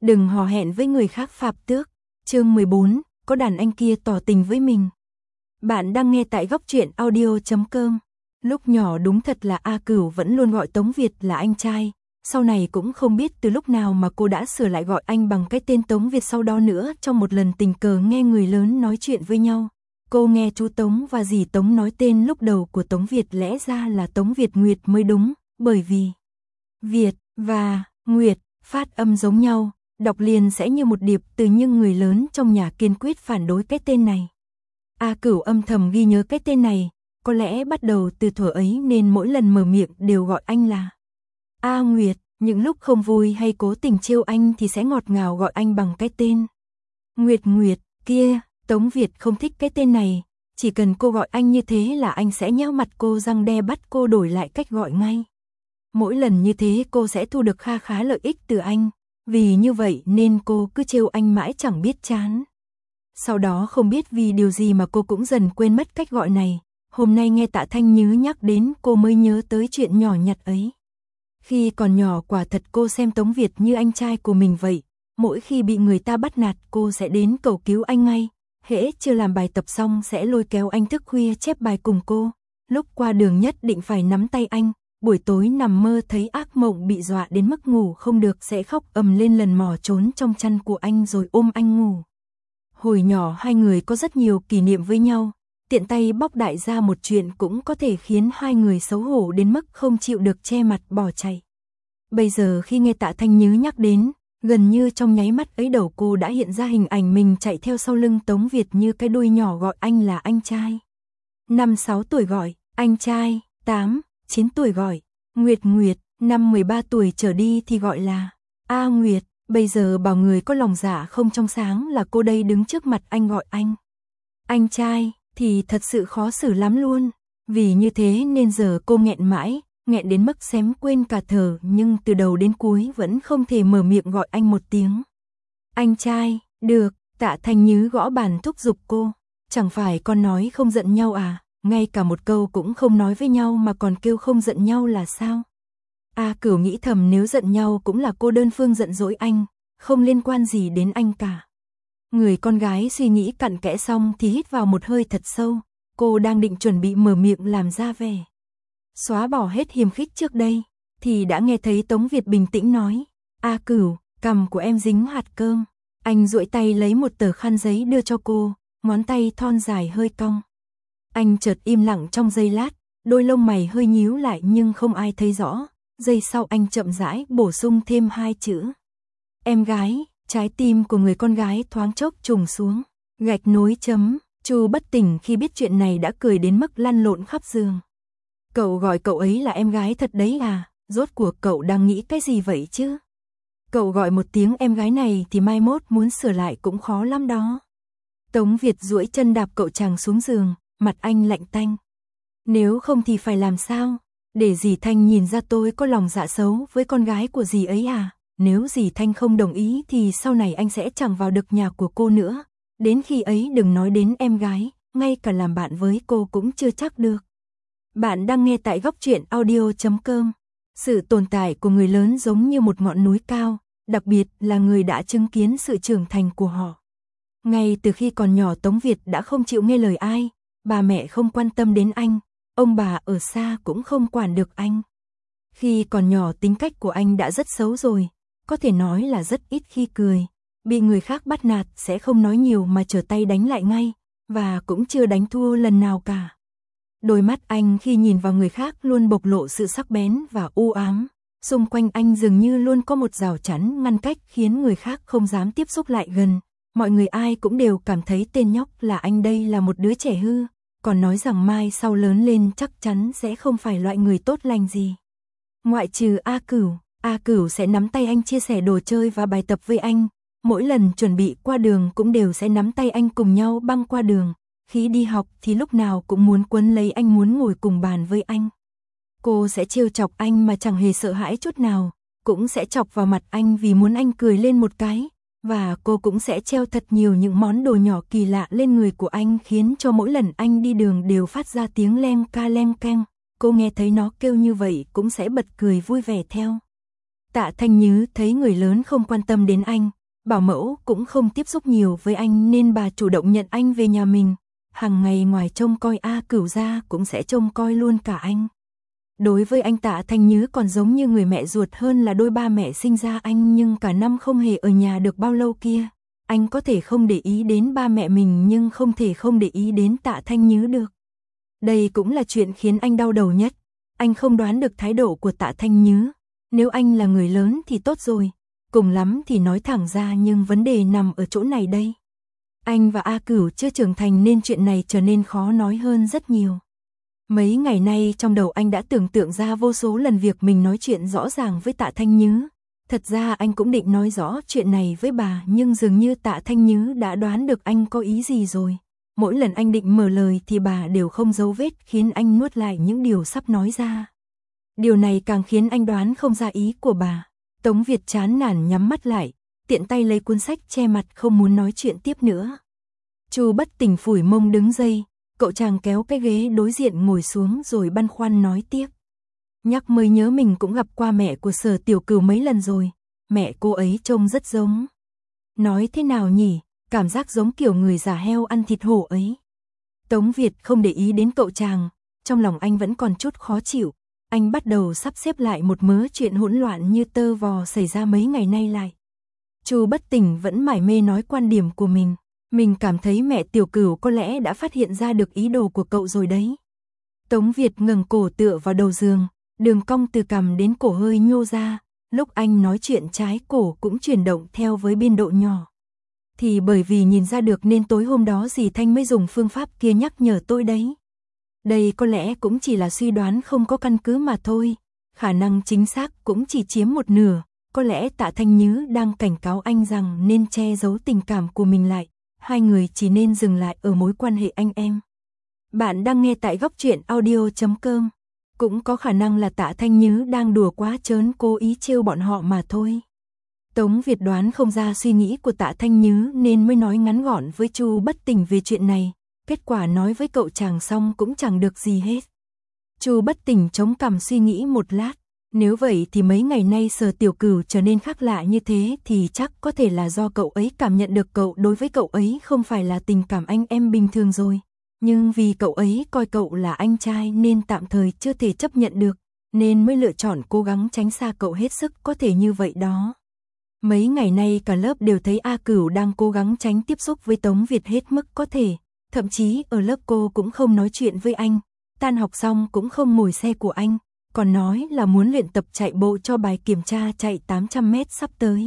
Đừng hò hẹn với người khác Pháp Tước. Chương 14, có đàn anh kia tỏ tình với mình. Bạn đang nghe tại góc truyện audio.com. Lúc nhỏ đúng thật là A Cửu vẫn luôn gọi Tống Việt là anh trai. Sau này cũng không biết từ lúc nào mà cô đã sửa lại gọi anh bằng cái tên Tống Việt sau đó nữa. Trong một lần tình cờ nghe người lớn nói chuyện với nhau, cô nghe chú Tống và dì Tống nói tên lúc đầu của Tống Việt lẽ ra là Tống Việt Nguyệt mới đúng, bởi vì Việt và Nguyệt phát âm giống nhau, đọc liền sẽ như một điệp từ, nhưng người lớn trong nhà kiên quyết phản đối cái tên này. A Cửu âm thầm ghi nhớ cái tên này, có lẽ bắt đầu từ thuở ấy nên mỗi lần mở miệng đều gọi anh là A Nguyệt, những lúc không vui hay cố tình trêu anh thì sẽ ngọt ngào gọi anh bằng cái tên Nguyệt Nguyệt kia. Tống Việt không thích cái tên này, chỉ cần cô gọi anh như thế là anh sẽ nhéo mặt cô răng đe bắt cô đổi lại cách gọi ngay. Mỗi lần như thế cô sẽ thu được kha khá lợi ích từ anh, vì như vậy nên cô cứ trêu anh mãi chẳng biết chán. Sau đó không biết vì điều gì mà cô cũng dần quên mất cách gọi này. Hôm nay nghe Tạ Thanh Nhứ nhắc đến cô mới nhớ tới chuyện nhỏ nhặt ấy. Khi còn nhỏ quả thật cô xem Tống Việt như anh trai của mình vậy. Mỗi khi bị người ta bắt nạt cô sẽ đến cầu cứu anh ngay. Hễ chưa làm bài tập xong sẽ lôi kéo anh thức khuya chép bài cùng cô. Lúc qua đường nhất định phải nắm tay anh. Buổi tối nằm mơ thấy ác mộng bị dọa đến mức ngủ không được sẽ khóc ầm lên lần mò trốn trong chăn của anh rồi ôm anh ngủ. Hồi nhỏ hai người có rất nhiều kỷ niệm với nhau. Tiện tay bóc đại ra một chuyện cũng có thể khiến hai người xấu hổ đến mức không chịu được che mặt bỏ chạy. Bây giờ khi nghe Tạ Thanh Nhứ nhắc đến, gần như trong nháy mắt ấy đầu cô đã hiện ra hình ảnh mình chạy theo sau lưng Tống Việt như cái đuôi nhỏ gọi anh là anh trai. 5-6 tuổi gọi anh trai, 8-9 tuổi gọi Nguyệt Nguyệt, năm 13 tuổi trở đi thì gọi là A Nguyệt. Bây giờ bảo người có lòng dạ không trong sáng là cô đây đứng trước mặt anh gọi anh trai thì thật sự khó xử lắm luôn. Vì như thế nên giờ cô nghẹn mãi, nghẹn đến mức xém quên cả thở, nhưng từ đầu đến cuối vẫn không thể mở miệng gọi anh một tiếng anh trai. Được, Tạ Thanh Nhứ gõ bàn thúc giục cô. Chẳng phải con nói không giận nhau à, ngay cả một câu cũng không nói với nhau mà còn kêu không giận nhau là sao? A Cửu nghĩ thầm nếu giận nhau cũng là cô đơn phương giận dỗi anh, không liên quan gì đến anh cả. Người con gái suy nghĩ cặn kẽ xong thì hít vào một hơi thật sâu, cô đang định chuẩn bị mở miệng làm ra vẻ xóa bỏ hết hiềm khích trước đây, thì đã nghe thấy Tống Việt bình tĩnh nói, A Cửu, cằm của em dính hạt cơm. Anh duỗi tay lấy một tờ khăn giấy đưa cho cô, ngón tay thon dài hơi cong. Anh chợt im lặng trong giây lát, đôi lông mày hơi nhíu lại nhưng không ai thấy rõ. Giây sau anh chậm rãi bổ sung thêm hai chữ em gái. Trái tim của người con gái thoáng chốc trùng xuống, gạch nối chấm. Chu bất tỉnh khi biết chuyện này đã cười đến mức lăn lộn khắp giường. Cậu gọi cậu ấy là em gái thật đấy à? Rốt cuộc cậu đang nghĩ cái gì vậy chứ? Cậu gọi một tiếng em gái này thì mai mốt muốn sửa lại cũng khó lắm đó. Tống Việt duỗi chân đạp cậu chàng xuống giường, mặt anh lạnh tanh. Nếu không thì phải làm sao? Để dì Thanh nhìn ra tôi có lòng dạ xấu với con gái của dì ấy à? Nếu dì Thanh không đồng ý thì sau này anh sẽ chẳng vào được nhà của cô nữa. Đến khi ấy đừng nói đến em gái, ngay cả làm bạn với cô cũng chưa chắc được. Bạn đang nghe tại góc truyện audio.com. Sự tồn tại của người lớn giống như một ngọn núi cao, đặc biệt là người đã chứng kiến sự trưởng thành của họ. Ngay từ khi còn nhỏ Tống Việt đã không chịu nghe lời ai, bà mẹ không quan tâm đến anh, ông bà ở xa cũng không quản được anh. Khi còn nhỏ tính cách của anh đã rất xấu rồi, có thể nói là rất ít khi cười. Bị người khác bắt nạt sẽ không nói nhiều mà trở tay đánh lại ngay, và cũng chưa đánh thua lần nào cả. Đôi mắt anh khi nhìn vào người khác luôn bộc lộ sự sắc bén và u ám. Xung quanh anh dường như luôn có một rào chắn ngăn cách khiến người khác không dám tiếp xúc lại gần. Mọi người ai cũng đều cảm thấy tên nhóc là anh đây là một đứa trẻ hư, còn nói rằng mai sau lớn lên chắc chắn sẽ không phải loại người tốt lành gì. Ngoại trừ A Cửu sẽ nắm tay anh chia sẻ đồ chơi và bài tập với anh. Mỗi lần chuẩn bị qua đường cũng đều sẽ nắm tay anh cùng nhau băng qua đường. Khi đi học thì lúc nào cũng muốn quấn lấy anh, muốn ngồi cùng bàn với anh. Cô sẽ trêu chọc anh mà chẳng hề sợ hãi chút nào, cũng sẽ chọc vào mặt anh vì muốn anh cười lên một cái. Và cô cũng sẽ treo thật nhiều những món đồ nhỏ kỳ lạ lên người của anh khiến cho mỗi lần anh đi đường đều phát ra tiếng leng ca leng keng. Cô nghe thấy nó kêu như vậy cũng sẽ bật cười vui vẻ theo. Tạ Thanh Nhứ thấy người lớn không quan tâm đến anh, bảo mẫu cũng không tiếp xúc nhiều với anh nên bà chủ động nhận anh về nhà mình. Hàng ngày ngoài trông coi A Cửu ra cũng sẽ trông coi luôn cả anh. Đối với anh Tạ Thanh Nhứ còn giống như người mẹ ruột hơn là đôi ba mẹ sinh ra anh, nhưng cả năm không hề ở nhà được bao lâu kia. Anh có thể không để ý đến ba mẹ mình nhưng không thể không để ý đến Tạ Thanh Nhứ được. Đây cũng là chuyện khiến anh đau đầu nhất. Anh không đoán được thái độ của Tạ Thanh Nhứ. Nếu anh là người lớn thì tốt rồi, cùng lắm thì nói thẳng ra, nhưng vấn đề nằm ở chỗ này đây. Anh và A Cửu chưa trưởng thành nên chuyện này trở nên khó nói hơn rất nhiều. Mấy ngày nay trong đầu anh đã tưởng tượng ra vô số lần việc mình nói chuyện rõ ràng với Tạ Thanh Nhứ. Thật ra anh cũng định nói rõ chuyện này với bà, nhưng dường như Tạ Thanh Nhứ đã đoán được anh có ý gì rồi. Mỗi lần anh định mở lời thì bà đều không giấu vết, khiến anh nuốt lại những điều sắp nói ra. Điều này càng khiến anh đoán không ra ý của bà. Tống Việt chán nản nhắm mắt lại, tiện tay lấy cuốn sách che mặt không muốn nói chuyện tiếp nữa. Chu Bất Tỉnh phủi mông đứng dậy, cậu chàng kéo cái ghế đối diện ngồi xuống rồi băn khoăn nói tiếp. Nhắc mới nhớ mình cũng gặp qua mẹ của Sở Tiểu Cửu mấy lần rồi, mẹ cô ấy trông rất giống. Nói thế nào nhỉ, cảm giác giống kiểu người già heo ăn thịt hổ ấy. Tống Việt không để ý đến cậu chàng, trong lòng anh vẫn còn chút khó chịu. Anh bắt đầu sắp xếp lại một mớ chuyện hỗn loạn như tơ vò xảy ra mấy ngày nay lại. Chu Bất Tỉnh vẫn mải mê nói quan điểm của mình. Mình cảm thấy mẹ Tiểu Cửu có lẽ đã phát hiện ra được ý đồ của cậu rồi đấy. Tống Việt ngẩng cổ tựa vào đầu giường, đường cong từ cằm đến cổ hơi nhô ra. Lúc anh nói chuyện trái cổ cũng chuyển động theo với biên độ nhỏ. Thì bởi vì nhìn ra được nên tối hôm đó dì Thanh mới dùng phương pháp kia nhắc nhở tôi đấy. Đây có lẽ cũng chỉ là suy đoán không có căn cứ mà thôi, khả năng chính xác cũng chỉ chiếm một nửa, có lẽ Tạ Thanh Nhứ đang cảnh cáo anh rằng nên che giấu tình cảm của mình lại, hai người chỉ nên dừng lại ở mối quan hệ anh em. Bạn đang nghe tại Góc Truyện Audio.com, cũng có khả năng là Tạ Thanh Nhứ đang đùa quá trớn cố ý trêu bọn họ mà thôi. Tống Việt đoán không ra suy nghĩ của Tạ Thanh Nhứ nên mới nói ngắn gọn với Chu Bất Tỉnh về chuyện này. Kết quả nói với cậu chàng xong cũng chẳng được gì hết. Chu Bất Tỉnh chống cằm suy nghĩ một lát. Nếu vậy thì mấy ngày nay Sở Tiểu Cửu trở nên khác lạ như thế thì chắc có thể là do cậu ấy cảm nhận được cậu đối với cậu ấy không phải là tình cảm anh em bình thường rồi. Nhưng vì cậu ấy coi cậu là anh trai nên tạm thời chưa thể chấp nhận được, nên mới lựa chọn cố gắng tránh xa cậu hết sức có thể như vậy đó. Mấy ngày nay cả lớp đều thấy A Cửu đang cố gắng tránh tiếp xúc với Tống Việt hết mức có thể. Thậm chí ở lớp cô cũng không nói chuyện với anh, tan học xong cũng không ngồi xe của anh, còn nói là muốn luyện tập chạy bộ cho bài kiểm tra chạy 800 mét sắp tới.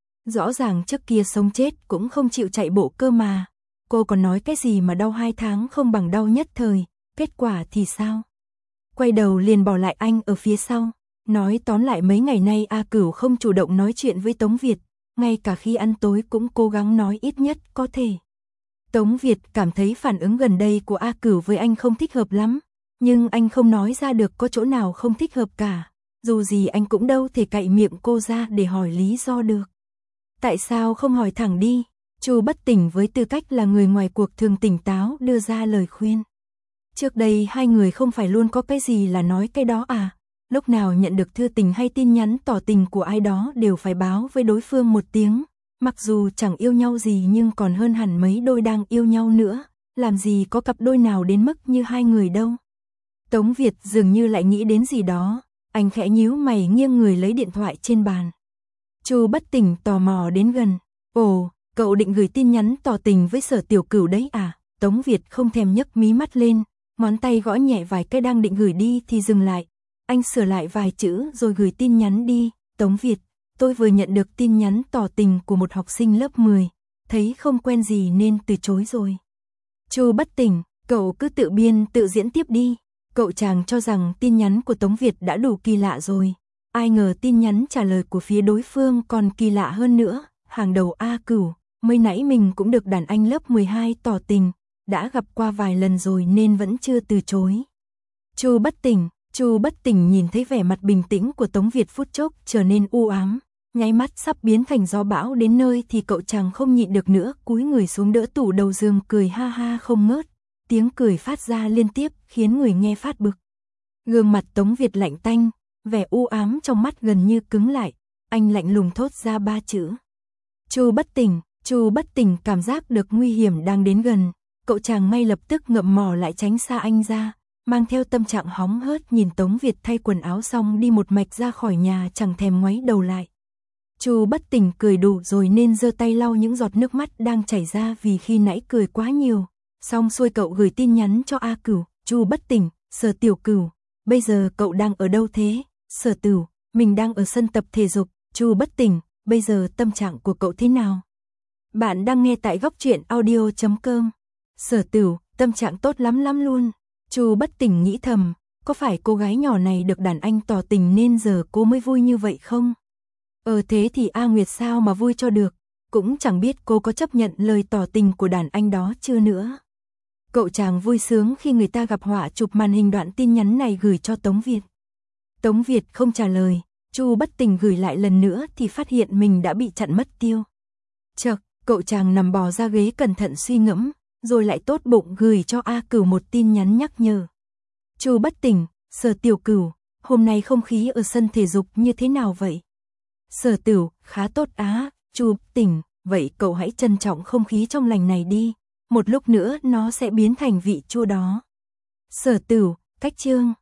Rõ ràng trước kia sống chết cũng không chịu chạy bộ cơ mà, cô còn nói cái gì mà đau 2 tháng không bằng đau nhất thời, kết quả thì sao? Quay đầu liền bỏ lại anh ở phía sau, nói tóm lại mấy ngày nay A Cửu không chủ động nói chuyện với Tống Việt, ngay cả khi ăn tối cũng cố gắng nói ít nhất có thể. Tống Việt cảm thấy phản ứng gần đây của A Cửu với anh không thích hợp lắm, nhưng anh không nói ra được có chỗ nào không thích hợp cả, dù gì anh cũng đâu thể cậy miệng cô ra để hỏi lý do được. Tại sao không hỏi thẳng đi? Chu Bất Tỉnh với tư cách là người ngoài cuộc thường tỉnh táo đưa ra lời khuyên. Trước đây hai người không phải luôn có cái gì là nói cái đó à? Lúc nào nhận được thư tình hay tin nhắn tỏ tình của ai đó đều phải báo với đối phương một tiếng. Mặc dù chẳng yêu nhau gì nhưng còn hơn hẳn mấy đôi đang yêu nhau nữa, làm gì có cặp đôi nào đến mức như hai người đâu. Tống Việt dường như lại nghĩ đến gì đó, anh khẽ nhíu mày nghiêng người lấy điện thoại trên bàn. Chu Bất Tỉnh tò mò đến gần. Ồ, cậu định gửi tin nhắn tỏ tình với Sở Tiểu Cửu đấy à? Tống Việt không thèm nhấc mí mắt lên, ngón tay gõ nhẹ vài cái đang định gửi đi thì dừng lại. Anh sửa lại vài chữ rồi gửi tin nhắn đi. Tống Việt, tôi vừa nhận được tin nhắn tỏ tình của một học sinh lớp 10, thấy không quen gì nên từ chối rồi. Chu Bất Tỉnh, cậu cứ tự biên tự diễn tiếp đi. Cậu chàng cho rằng tin nhắn của Tống Việt đã đủ kỳ lạ rồi. Ai ngờ tin nhắn trả lời của phía đối phương còn kỳ lạ hơn nữa. Hàng đầu A Cửu, mới nãy mình cũng được đàn anh lớp 12 tỏ tình, đã gặp qua vài lần rồi nên vẫn chưa từ chối. Chu Bất Tỉnh nhìn thấy vẻ mặt bình tĩnh của Tống Việt phút chốc trở nên u ám, nháy mắt sắp biến thành gió bão đến nơi thì cậu chàng không nhịn được nữa, cúi người xuống đỡ tủ đầu giường cười ha ha không ngớt, tiếng cười phát ra liên tiếp khiến người nghe phát bực. Gương mặt Tống Việt lạnh tanh, vẻ u ám trong mắt gần như cứng lại, anh lạnh lùng thốt ra 3 chữ. Chu Bất Tỉnh. Chu Bất Tỉnh cảm giác được nguy hiểm đang đến gần, cậu chàng ngay lập tức ngậm mỏ lại tránh xa anh ra, mang theo tâm trạng hóng hớt nhìn Tống Việt thay quần áo xong đi một mạch ra khỏi nhà chẳng thèm ngoáy đầu lại. Chu Bất Tỉnh cười đủ rồi nên giơ tay lau những giọt nước mắt đang chảy ra vì khi nãy cười quá nhiều. Xong xuôi cậu gửi tin nhắn cho A Cửu. Chu Bất Tỉnh, Sở Tiểu Cửu, bây giờ cậu đang ở đâu thế? Sở Tửu, mình đang ở sân tập thể dục. Chu Bất Tỉnh, bây giờ tâm trạng của cậu thế nào? Bạn đang nghe tại góc truyện audio.com. Sở Tửu, tâm trạng tốt lắm lắm luôn. Chu Bất Tỉnh nghĩ thầm, có phải cô gái nhỏ này được đàn anh tỏ tình nên giờ cô mới vui như vậy không? Thế thì A Nguyệt sao mà vui cho được, cũng chẳng biết cô có chấp nhận lời tỏ tình của đàn anh đó chưa nữa. Cậu chàng vui sướng khi người ta gặp họa chụp màn hình đoạn tin nhắn này gửi cho Tống Việt. Tống Việt không trả lời, Chu Bất Tỉnh gửi lại lần nữa thì phát hiện mình đã bị chặn mất tiêu. Chợt, cậu chàng nằm bò ra ghế cẩn thận suy ngẫm, rồi lại tốt bụng gửi cho A Cửu một tin nhắn nhắc nhở. Chu Bất Tỉnh, Sở Tiểu Cửu, hôm nay không khí ở sân thể dục như thế nào vậy? Sở Tửu, khá tốt á. Chu Bất Tỉnh, vậy cậu hãy trân trọng không khí trong lành này đi, một lúc nữa nó sẽ biến thành vị chua đó. Sở Tửu, cách chương.